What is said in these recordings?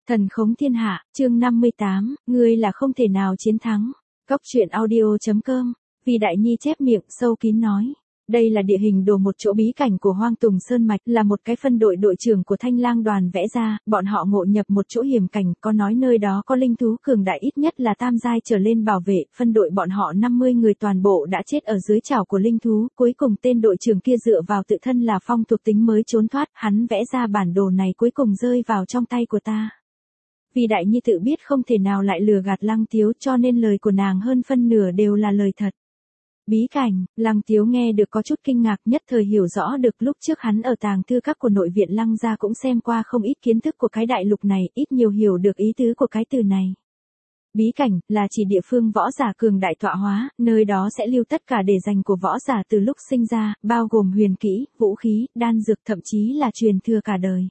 Thần khống thiên hạ, chương 58, ngươi là không thể nào chiến thắng. Góc truyện audio.com, vì Đại Nhi chép miệng sâu kín nói. Đây là địa hình đồ một chỗ bí cảnh của Hoang Tùng Sơn Mạch, là một cái phân đội đội trưởng của Thanh Lang đoàn vẽ ra, bọn họ ngộ nhập một chỗ hiểm cảnh, có nói nơi đó có linh thú cường đại ít nhất là tam giai trở lên bảo vệ, phân đội bọn họ 50 người toàn bộ đã chết ở dưới chảo của linh thú, cuối cùng tên đội trưởng kia dựa vào tự thân là phong thuộc tính mới trốn thoát, hắn vẽ ra bản đồ này cuối cùng rơi vào trong tay của ta. Vì Đại Nhi tự biết không thể nào lại lừa gạt Lăng Tiếu cho nên lời của nàng hơn phân nửa đều là lời thật. Bí cảnh, Lăng Tiếu nghe được có chút kinh ngạc, nhất thời hiểu rõ được lúc trước hắn ở tàng thư các của nội viện Lăng gia cũng xem qua không ít kiến thức của cái đại lục này, ít nhiều hiểu được ý tứ của cái từ này. Bí cảnh, là chỉ địa phương võ giả cường đại tọa hóa, nơi đó sẽ lưu tất cả để dành của võ giả từ lúc sinh ra, bao gồm huyền kỹ, vũ khí, đan dược thậm chí là truyền thừa cả đời.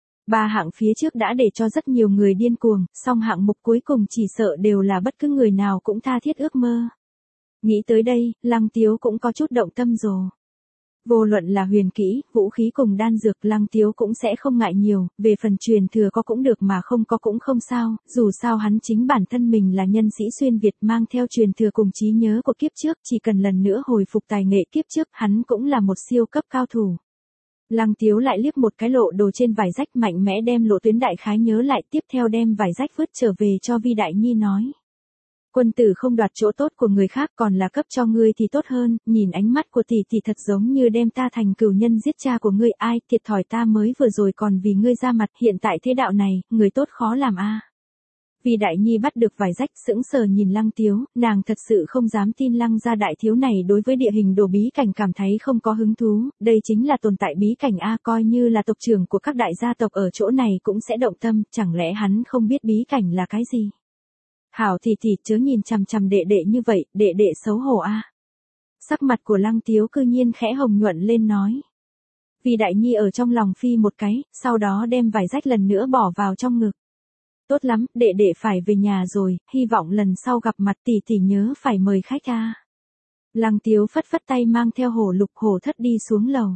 3 hạng phía trước đã để cho rất nhiều người điên cuồng, song hạng mục cuối cùng chỉ sợ đều là bất cứ người nào cũng tha thiết ước mơ. Nghĩ tới đây, Lăng Tiếu cũng có chút động tâm rồi. Vô luận là huyền kỹ, vũ khí cùng đan dược, Lăng Tiếu cũng sẽ không ngại nhiều, về phần truyền thừa có cũng được mà không có cũng không sao, dù sao hắn chính bản thân mình là nhân sĩ xuyên Việt mang theo truyền thừa cùng trí nhớ của kiếp trước, chỉ cần lần nữa hồi phục tài nghệ kiếp trước, hắn cũng là một siêu cấp cao thủ. Lăng Tiếu lại liếc một cái lộ đồ trên vải rách, mạnh mẽ đem lộ tuyến đại khái nhớ lại, tiếp theo đem vải rách vứt trở về cho Vi Đại Nhi nói. Quân tử không đoạt chỗ tốt của người khác, còn là cấp cho ngươi thì tốt hơn, nhìn ánh mắt của tỷ tỷ thật giống như đem ta thành cừu nhân giết cha của ngươi, ai, thiệt thòi ta mới vừa rồi còn vì ngươi ra mặt, hiện tại thế đạo này, người tốt khó làm a. Vi Đại Nhi bắt được vải rách sững sờ nhìn Lăng Tiếu, nàng thật sự không dám tin Lăng gia đại thiếu này đối với địa hình đồ bí cảnh cảm thấy không có hứng thú, đây chính là tồn tại bí cảnh a, coi như là tộc trưởng của các đại gia tộc ở chỗ này cũng sẽ động tâm, chẳng lẽ hắn không biết bí cảnh là cái gì? Hảo thì chớ nhìn chằm chằm đệ đệ như vậy, đệ đệ xấu hổ a. Sắc mặt của Lăng Tiếu cư nhiên khẽ hồng nhuận lên nói. Vi Đại Nhi ở trong lòng phi một cái, sau đó đem vải rách lần nữa bỏ vào trong ngực. Tốt lắm, đệ đệ phải về nhà rồi, hy vọng lần sau gặp mặt tỷ tỷ nhớ phải mời khách a. Lăng Tiếu phất phất tay mang theo Hổ Lục Hổ Thất đi xuống lầu.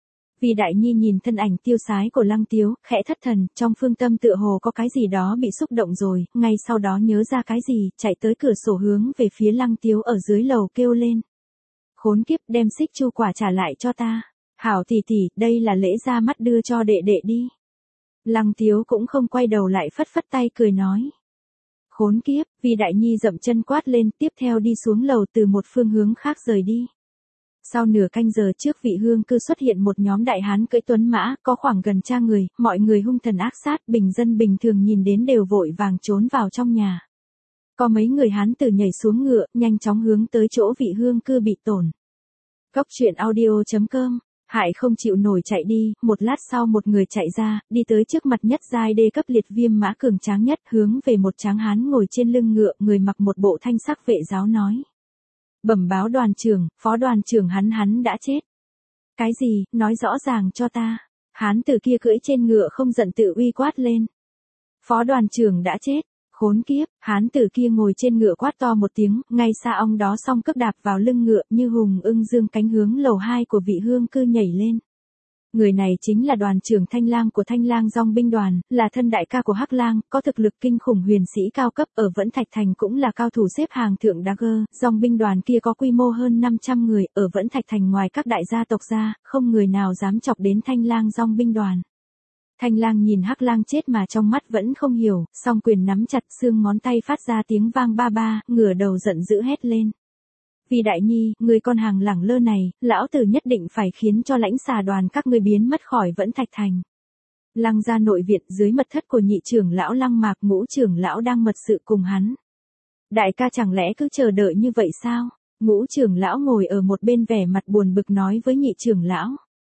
Vi Đại Nhi nhìn thân ảnh tiêu sái của Lăng Tiếu, khẽ thất thần, trong phương tâm tựa hồ có cái gì đó bị xúc động rồi, ngay sau đó nhớ ra cái gì, chạy tới cửa sổ hướng về phía Lăng Tiếu ở dưới lầu kêu lên. Khốn kiếp, đem xích chu quả trả lại cho ta. Hảo tỷ tỷ, đây là lễ ra mắt đưa cho đệ đệ đi. Lăng Tiếu cũng không quay đầu lại phất phất tay cười nói. Khốn kiếp, Vi Đại Nhi dậm chân quát lên, tiếp theo đi xuống lầu từ một phương hướng khác rời đi. Sau nửa canh giờ trước vị hương cư xuất hiện một nhóm đại hán cưỡi tuấn mã, có khoảng gần trăm người, mọi người hung thần ác sát, bình dân bình thường nhìn đến đều vội vàng trốn vào trong nhà. Có mấy người hán tử nhảy xuống ngựa, nhanh chóng hướng tới chỗ vị hương cư bị tổn. Góc truyện audio.com, Hải không chịu nổi chạy đi, một lát sau một người chạy ra, đi tới trước mặt nhất giai đê cấp liệt viêm mã cường tráng nhất, hướng về một tráng hán ngồi trên lưng ngựa, người mặc một bộ thanh sắc vệ giáo nói. Bẩm báo đoàn trưởng, phó đoàn trưởng hắn đã chết. Cái gì, nói rõ ràng cho ta. Hán tử kia cưỡi trên ngựa không giận tự uy quát lên. Phó đoàn trưởng đã chết. Khốn kiếp, hán tử kia ngồi trên ngựa quát to một tiếng, ngay xa ong đó song cước đạp vào lưng ngựa như hùng ưng dương cánh hướng lầu 2 của vị hương cư nhảy lên. Người này chính là đoàn trưởng Thanh Lang của Thanh Lang Dòng binh đoàn, là thân đại ca của Hắc Lang, có thực lực kinh khủng huyền sĩ cao cấp, ở Vẫn Thạch Thành cũng là cao thủ xếp hàng thượng Dagger, Dòng binh đoàn kia có quy mô hơn 500 người, ở Vẫn Thạch Thành ngoài các đại gia tộc ra, không người nào dám chọc đến Thanh Lang Dòng binh đoàn. Thanh Lang nhìn Hắc Lang chết mà trong mắt vẫn không hiểu, song quyền nắm chặt xương ngón tay phát ra tiếng vang ba ba, ngửa đầu giận dữ hét lên. Vi Đại Nhi, người con hàng lẳng lơ này, lão tử nhất định phải khiến cho lãnh xà đoàn các ngươi biến mất khỏi Vẫn Thạch Thành. Lăng gia nội viện dưới mật thất của nhị trưởng lão Lăng Mạc, Ngũ trưởng lão đang mật sự cùng hắn. Đại ca chẳng lẽ cứ chờ đợi như vậy sao? Ngũ trưởng lão ngồi ở một bên vẻ mặt buồn bực nói với nhị trưởng lão.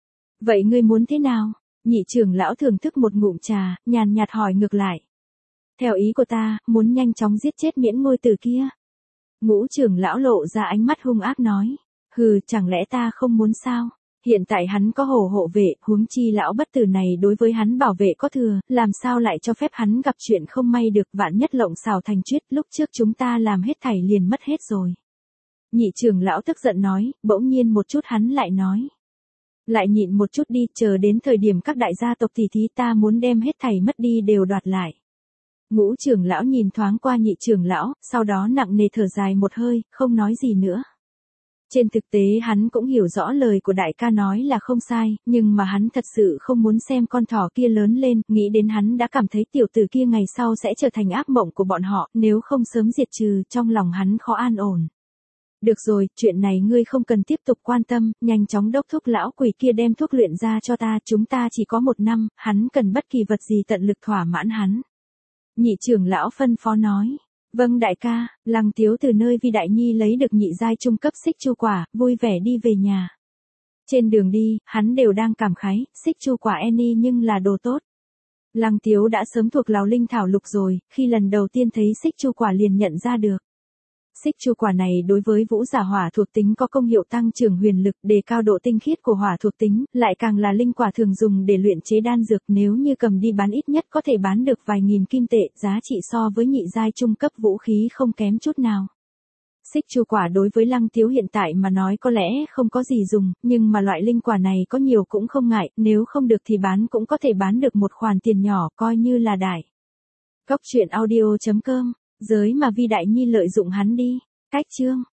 Vậy ngươi muốn thế nào? Nhị trưởng lão thưởng thức một ngụm trà, nhàn nhạt hỏi ngược lại. Theo ý của ta, muốn nhanh chóng giết chết miễn ngôi tử kia. Ngũ trưởng lão lộ ra ánh mắt hung ác nói. Hừ, chẳng lẽ ta không muốn sao? Hiện tại hắn có hổ hộ vệ, huống chi lão bất tử này đối với hắn bảo vệ có thừa, làm sao lại cho phép hắn gặp chuyện không may được, vạn nhất lộng xào thành chuyết, lúc trước chúng ta làm hết thảy liền mất hết rồi. Nhị trưởng lão tức giận nói, bỗng nhiên một chút hắn lại nói. Lại nhịn một chút đi, chờ đến thời điểm các đại gia tộc thì ta muốn đem hết thảy mất đi đều đoạt lại. Ngũ trưởng lão nhìn thoáng qua nhị trưởng lão, sau đó nặng nề thở dài một hơi, không nói gì nữa. Trên thực tế hắn cũng hiểu rõ lời của đại ca nói là không sai, nhưng mà hắn thật sự không muốn xem con thỏ kia lớn lên, nghĩ đến hắn đã cảm thấy tiểu tử kia ngày sau sẽ trở thành ác mộng của bọn họ, nếu không sớm diệt trừ, trong lòng hắn khó an ổn. Được rồi, chuyện này ngươi không cần tiếp tục quan tâm, nhanh chóng đốc thúc lão quỷ kia đem thuốc luyện ra cho ta, chúng ta chỉ có 1 năm, hắn cần bất kỳ vật gì tận lực thỏa mãn hắn. Nhị trưởng lão phân phó nói. Vâng đại ca, Lăng Tiếu từ nơi Vi Đại Nhi lấy được nhị giai trung cấp xích chu quả, vui vẻ đi về nhà. Trên đường đi, hắn đều đang cảm khái, xích chu quả Annie nhưng là đồ tốt. Lăng Tiếu đã sớm thuộc lào linh thảo lục rồi, khi lần đầu tiên thấy xích chu quả liền nhận ra được. Xích chu quả này đối với vũ giả hỏa thuộc tính có công hiệu tăng trưởng huyền lực, đề cao độ tinh khiết của hỏa thuộc tính, lại càng là linh quả thường dùng để luyện chế đan dược, nếu như cầm đi bán ít nhất có thể bán được vài nghìn kim tệ, giá trị so với nhị giai trung cấp vũ khí không kém chút nào. Xích chu quả đối với Lăng Tiếu hiện tại mà nói có lẽ không có gì dùng, nhưng mà loại linh quả này có nhiều cũng không ngại, nếu không được thì bán cũng có thể bán được một khoản tiền nhỏ, coi như là đại. Góc truyện audio.com, giới mà Vi Đại Nhi lợi dụng hắn đi. Cách chương